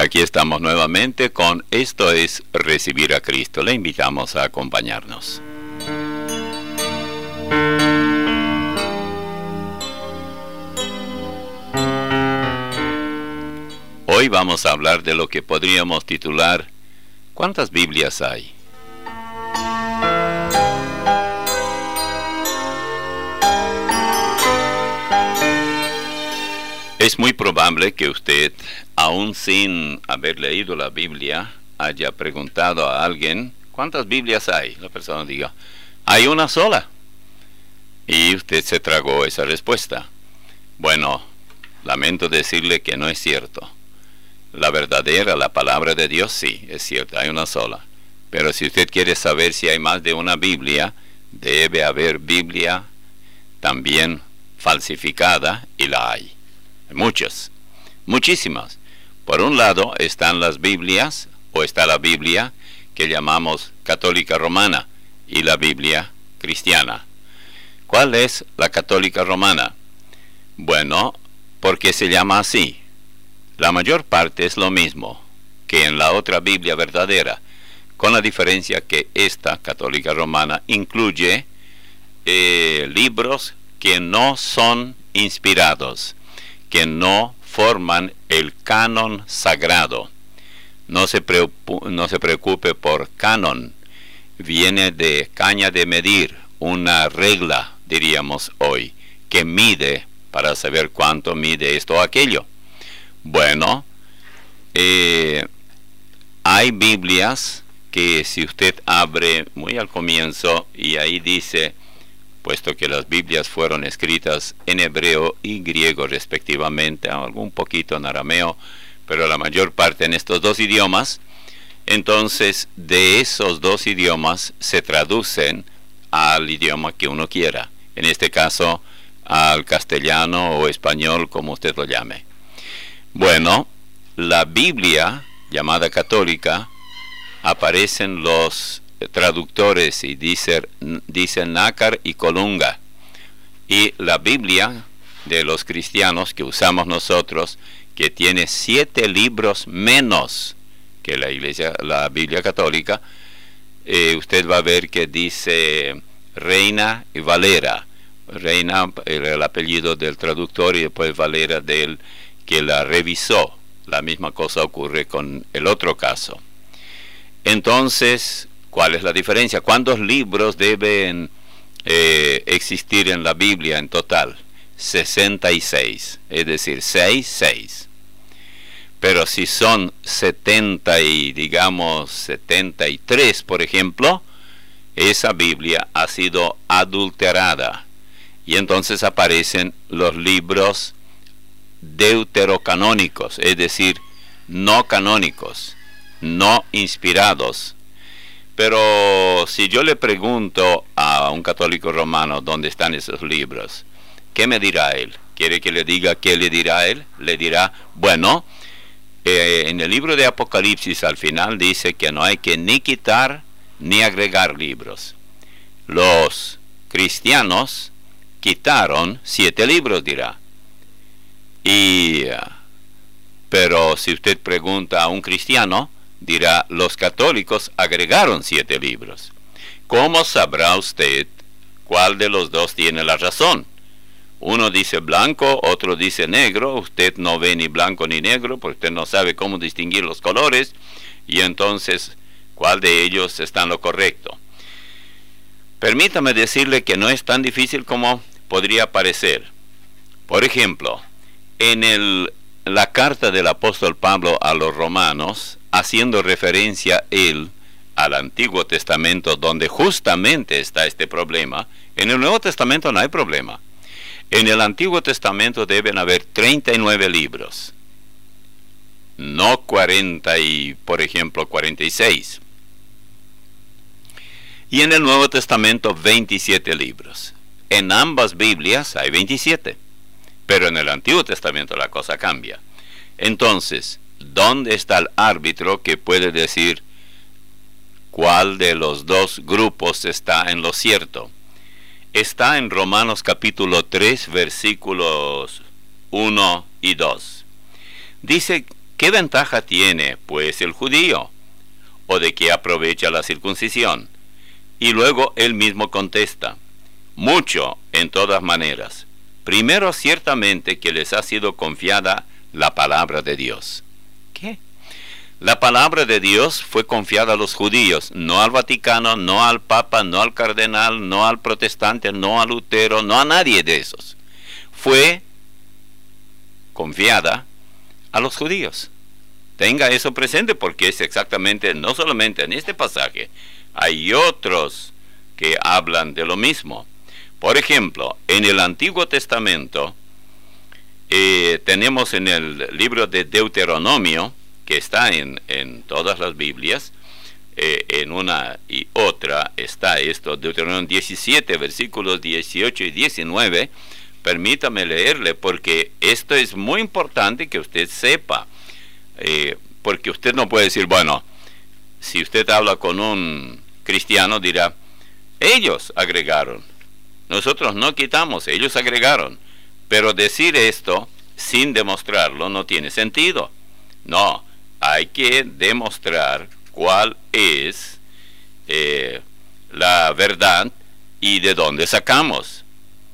aquí estamos nuevamente con Esto es Recibir a Cristo. Le invitamos a acompañarnos. Hoy vamos a hablar de lo que podríamos titular ¿Cuántas Biblias hay? Es muy probable que usted, aún sin haber leído la Biblia, haya preguntado a alguien, ¿cuántas Biblias hay? La persona diga, hay una sola. Y usted se tragó esa respuesta. Bueno, lamento decirle que no es cierto. La verdadera, la palabra de Dios, sí, es cierto, hay una sola. Pero si usted quiere saber si hay más de una Biblia, debe haber Biblia también falsificada, y la hay. Muchas, muchísimas. Por un lado están las Biblias, o está la Biblia que llamamos católica romana, y la Biblia cristiana. ¿Cuál es la católica romana? Bueno, ¿por qué se llama así? La mayor parte es lo mismo que en la otra Biblia verdadera, con la diferencia que esta católica romana incluye libros que no son inspirados, que no forman el canon sagrado. No se preocupe por canon. Viene de caña de medir, una regla, diríamos hoy, que mide para saber cuánto mide esto o aquello. Bueno, hay Biblias que si usted abre muy al comienzo y ahí dice, puesto que las Biblias fueron escritas en hebreo y griego respectivamente, algún poquito en arameo, pero la mayor parte en estos dos idiomas, entonces de esos dos idiomas se traducen al idioma que uno quiera, en este caso al castellano o español, como usted lo llame. Bueno, la Biblia, llamada católica, aparecen los traductores y dicen nácar y colunga. Y la Biblia de los cristianos que usamos nosotros, que tiene 7 libros menos que la Biblia católica, usted va a ver que dice Reina y Valera. Reina, el apellido del traductor, y después Valera del que la revisó. La misma cosa ocurre con el otro caso. Entonces, ¿cuál es la diferencia? ¿Cuántos libros deben existir en la Biblia en total? 66, es decir, 6. Pero si son 73, por ejemplo, esa Biblia ha sido adulterada. Y entonces aparecen los libros deuterocanónicos, es decir, no canónicos, no inspirados. Pero si yo le pregunto a un católico romano dónde están esos libros, ¿qué me dirá él? ¿Quiere que le diga qué le dirá él? Le dirá, bueno, en el libro de Apocalipsis al final dice que no hay que ni quitar ni agregar libros. Los cristianos quitaron 7 libros, dirá. Pero si usted pregunta a un cristiano, dirá, los católicos agregaron 7 libros. ¿Cómo sabrá usted cuál de los dos tiene la razón? Uno dice blanco, otro dice negro. Usted no ve ni blanco ni negro, porque usted no sabe cómo distinguir los colores. Y entonces, ¿cuál de ellos está en lo correcto? Permítame decirle que no es tan difícil como podría parecer. Por ejemplo, en la carta del apóstol Pablo a los romanos, haciendo referencia él al Antiguo Testamento, donde justamente está este problema, en el Nuevo Testamento no hay problema. En el Antiguo Testamento deben haber 39 libros, no 40 y, por ejemplo, 46. Y en el Nuevo Testamento 27 libros. En ambas Biblias hay 27. Pero en el Antiguo Testamento la cosa cambia. Entonces, ¿dónde está el árbitro que puede decir cuál de los dos grupos está en lo cierto? Está en Romanos capítulo 3, versículos 1 y 2. Dice ¿qué ventaja tiene, pues, el judío? ¿O de qué aprovecha la circuncisión? Y luego él mismo contesta, mucho en todas maneras. Primero, ciertamente que les ha sido confiada la palabra de Dios. ¿Qué? La palabra de Dios fue confiada a los judíos, no al Vaticano, no al Papa, no al cardenal, no al protestante, no a Lutero, no a nadie de esos. Fue confiada a los judíos. Tenga eso presente porque es exactamente, no solamente en este pasaje, hay otros que hablan de lo mismo. Por ejemplo, en el Antiguo Testamento, tenemos en el libro de Deuteronomio, que está en todas las Biblias, en una y otra está esto, Deuteronomio 17, versículos 18 y 19, permítame leerle porque esto es muy importante que usted sepa, porque usted no puede decir, bueno, si usted habla con un cristiano dirá, ellos agregaron, nosotros no quitamos, ellos agregaron, pero decir esto sin demostrarlo no tiene sentido. No, hay que demostrar cuál es la verdad y de dónde sacamos.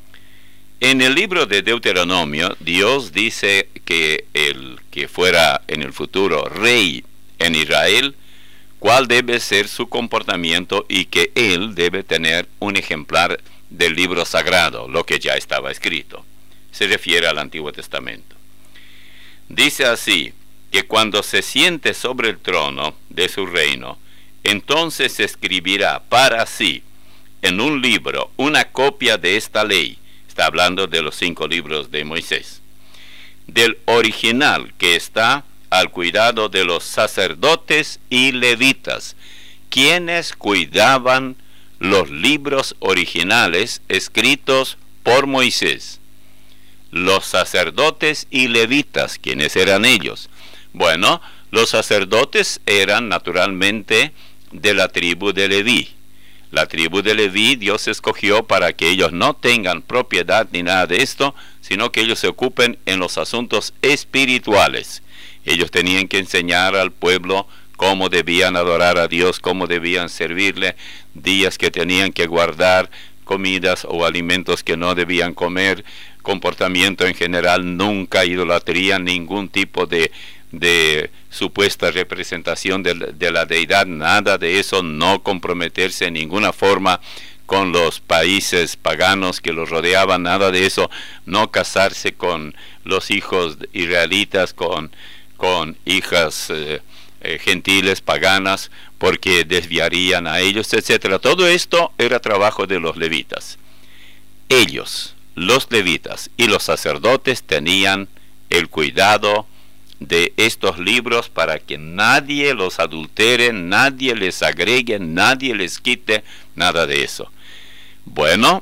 En el libro de Deuteronomio, Dios dice que el que fuera en el futuro rey en Israel, cuál debe ser su comportamiento y que él debe tener un ejemplar del libro sagrado, lo que ya estaba escrito. Se refiere al Antiguo Testamento. Dice así, que cuando se siente sobre el trono de su reino, entonces escribirá para sí en un libro una copia de esta ley. Está hablando de los 5 libros de Moisés. Del original que está al cuidado de los sacerdotes y levitas, quienes cuidaban los libros originales escritos por Moisés. Los sacerdotes y levitas, ¿quiénes eran ellos? Bueno, los sacerdotes eran naturalmente de la tribu de Leví. La tribu de Leví Dios escogió para que ellos no tengan propiedad ni nada de esto, sino que ellos se ocupen en los asuntos espirituales. Ellos tenían que enseñar al pueblo cómo debían adorar a Dios, cómo debían servirle, días que tenían que guardar, comidas o alimentos que no debían comer, comportamiento en general, nunca idolatría, ningún tipo de supuesta representación de la deidad, nada de eso, no comprometerse en ninguna forma con los países paganos que los rodeaban, nada de eso, no casarse con los hijos israelitas, con hijas gentiles paganas, porque desviarían a ellos, etcétera. Todo esto era trabajo de los levitas. Ellos, los levitas y los sacerdotes, tenían el cuidado de estos libros para que nadie los adultere, nadie les agregue, nadie les quite, nada de eso. Bueno,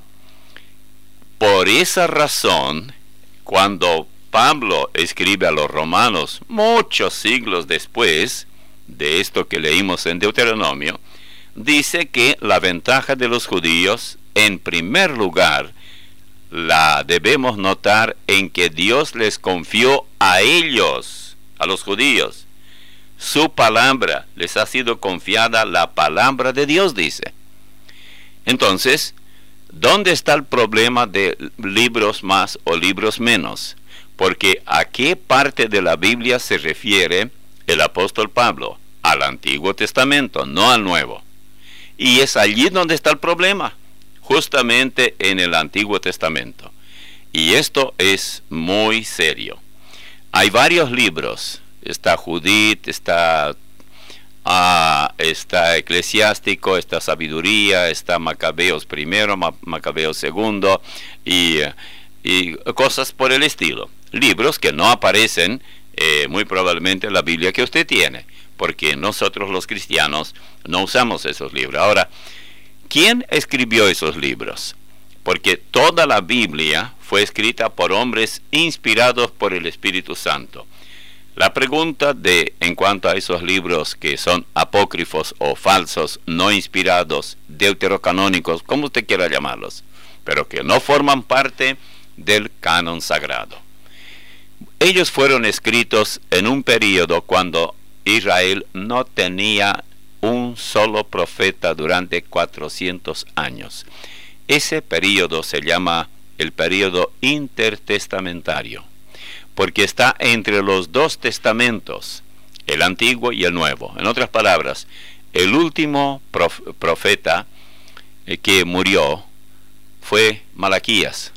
por esa razón, cuando Pablo escribe a los romanos, muchos siglos después de esto que leímos en Deuteronomio, dice que la ventaja de los judíos, en primer lugar, la debemos notar en que Dios les confió a ellos, a los judíos, su palabra, les ha sido confiada la palabra de Dios, dice. Entonces, ¿dónde está el problema de libros más o libros menos? Porque ¿a qué parte de la Biblia se refiere el apóstol Pablo? Al Antiguo Testamento, no al Nuevo. Y es allí donde está el problema, justamente en el Antiguo Testamento. Y esto es muy serio. Hay varios libros, está Judith, está Eclesiástico, está Sabiduría, está Macabeos primero, Macabeos segundo, y cosas por el estilo. Libros que no aparecen muy probablemente en la Biblia que usted tiene, porque nosotros los cristianos no usamos esos libros. Ahora, ¿quién escribió esos libros? Porque toda la Biblia fue escrita por hombres inspirados por el Espíritu Santo. La pregunta en cuanto a esos libros que son apócrifos o falsos, no inspirados, deuterocanónicos, como usted quiera llamarlos, pero que no forman parte del canon sagrado. Ellos fueron escritos en un período cuando Israel no tenía un solo profeta durante 400 años. Ese período se llama el período intertestamentario, porque está entre los dos testamentos, el Antiguo y el Nuevo. En otras palabras, el último profeta que murió fue Malaquías.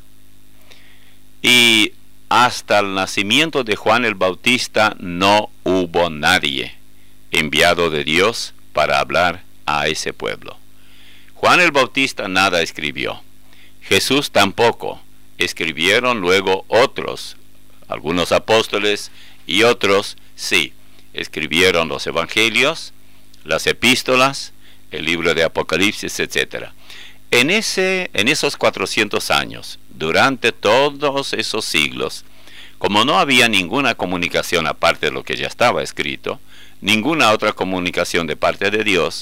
Y hasta el nacimiento de Juan el Bautista no hubo nadie enviado de Dios para hablar a ese pueblo. Juan el Bautista nada escribió. Jesús tampoco. Escribieron luego otros, algunos apóstoles y otros sí. Escribieron los evangelios, las epístolas, el libro de Apocalipsis, etc. En esos 400 años, durante todos esos siglos, como no había ninguna comunicación aparte de lo que ya estaba escrito, ninguna otra comunicación de parte de Dios,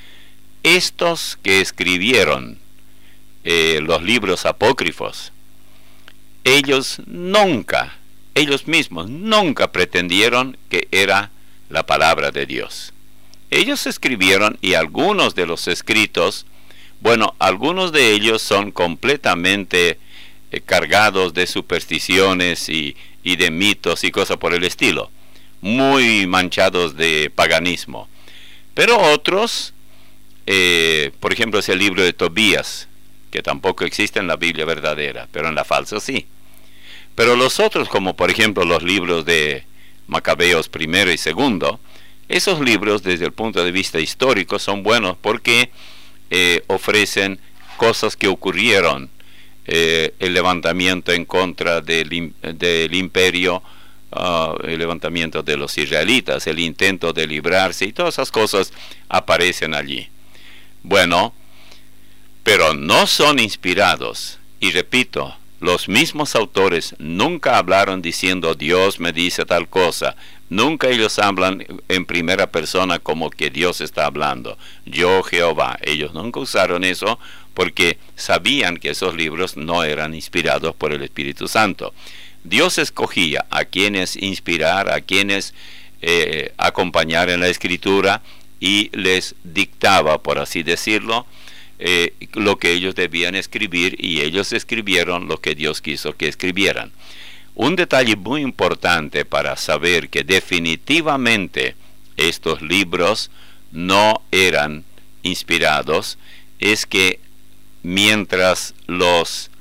estos que escribieron los libros apócrifos, ellos mismos nunca pretendieron que era la palabra de Dios. Ellos escribieron, y algunos de los escritos, bueno, algunos de ellos son completamente cargados de supersticiones y de mitos y cosas por el estilo, muy manchados de paganismo. Pero otros, por ejemplo, es el libro de Tobías, que tampoco existe en la Biblia verdadera, pero en la falsa sí. Pero los otros, como por ejemplo los libros de Macabeos primero y segundo, esos libros desde el punto de vista histórico son buenos porque ofrecen cosas que ocurrieron, el levantamiento en contra del imperio, el levantamiento de los israelitas, el intento de librarse, y todas esas cosas aparecen allí. Bueno, pero no son inspirados, y repito, los mismos autores nunca hablaron diciendo Dios me dice tal cosa. Nunca ellos hablan en primera persona como que Dios está hablando, yo Jehová. Ellos nunca usaron eso porque sabían que esos libros no eran inspirados por el Espíritu Santo. Dios escogía a quienes inspirar, a quienes acompañar en la Escritura, y les dictaba, por así decirlo, lo que ellos debían escribir, y ellos escribieron lo que Dios quiso que escribieran. Un detalle muy importante para saber que definitivamente estos libros no eran inspirados es que mientras los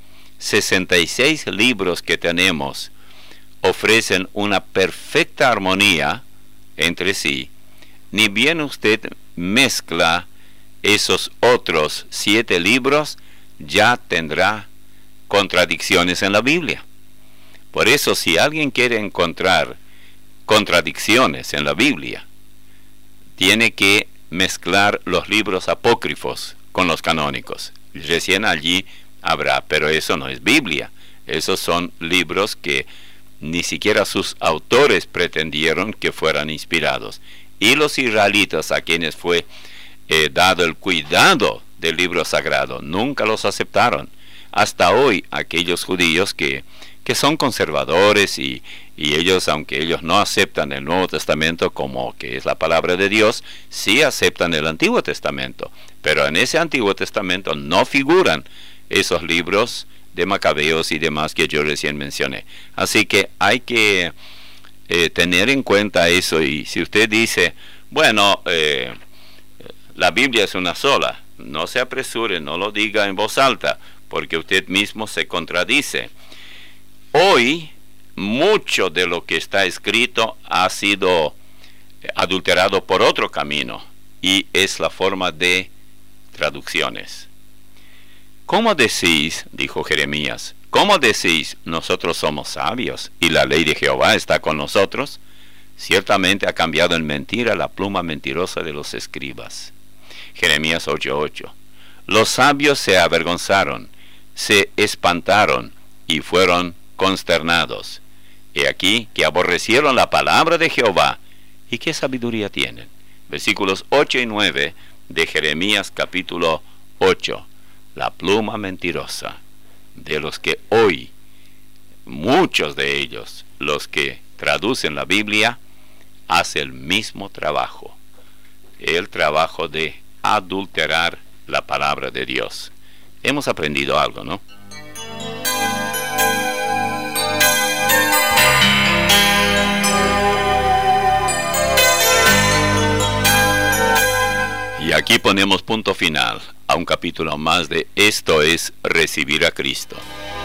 66 libros que tenemos ofrecen una perfecta armonía entre sí, ni bien usted mezcla esos otros 7 libros, ya tendrá contradicciones en la Biblia. Por eso, si alguien quiere encontrar contradicciones en la Biblia, tiene que mezclar los libros apócrifos con los canónicos. Recién allí habrá, pero eso no es Biblia. Esos son libros que ni siquiera sus autores pretendieron que fueran inspirados. Y los israelitas, a quienes fue dado el cuidado del libro sagrado, nunca los aceptaron. Hasta hoy, aquellos judíos que son conservadores y ellos, aunque ellos no aceptan el Nuevo Testamento como que es la palabra de Dios, sí aceptan el Antiguo Testamento. Pero en ese Antiguo Testamento no figuran esos libros de Macabeos y demás que yo recién mencioné. Así que hay que tener en cuenta eso. Y si usted dice, bueno, la Biblia es una sola, no se apresure, no lo diga en voz alta, porque usted mismo se contradice. Hoy, mucho de lo que está escrito ha sido adulterado por otro camino, y es la forma de traducciones. ¿Cómo decís, dijo Jeremías, cómo decís, nosotros somos sabios, y la ley de Jehová está con nosotros? Ciertamente ha cambiado en mentira la pluma mentirosa de los escribas. Jeremías 8:8. Los sabios se avergonzaron, se espantaron y fueron consternados. He aquí que aborrecieron la palabra de Jehová. ¿Y qué sabiduría tienen? Versículos 8 y 9 de Jeremías capítulo 8. La pluma mentirosa de los que hoy, muchos de ellos, los que traducen la Biblia, hace el mismo trabajo. El trabajo de adulterar la palabra de Dios. Hemos aprendido algo, ¿no? Y aquí ponemos punto final a un capítulo más de Esto es Recibir a Cristo.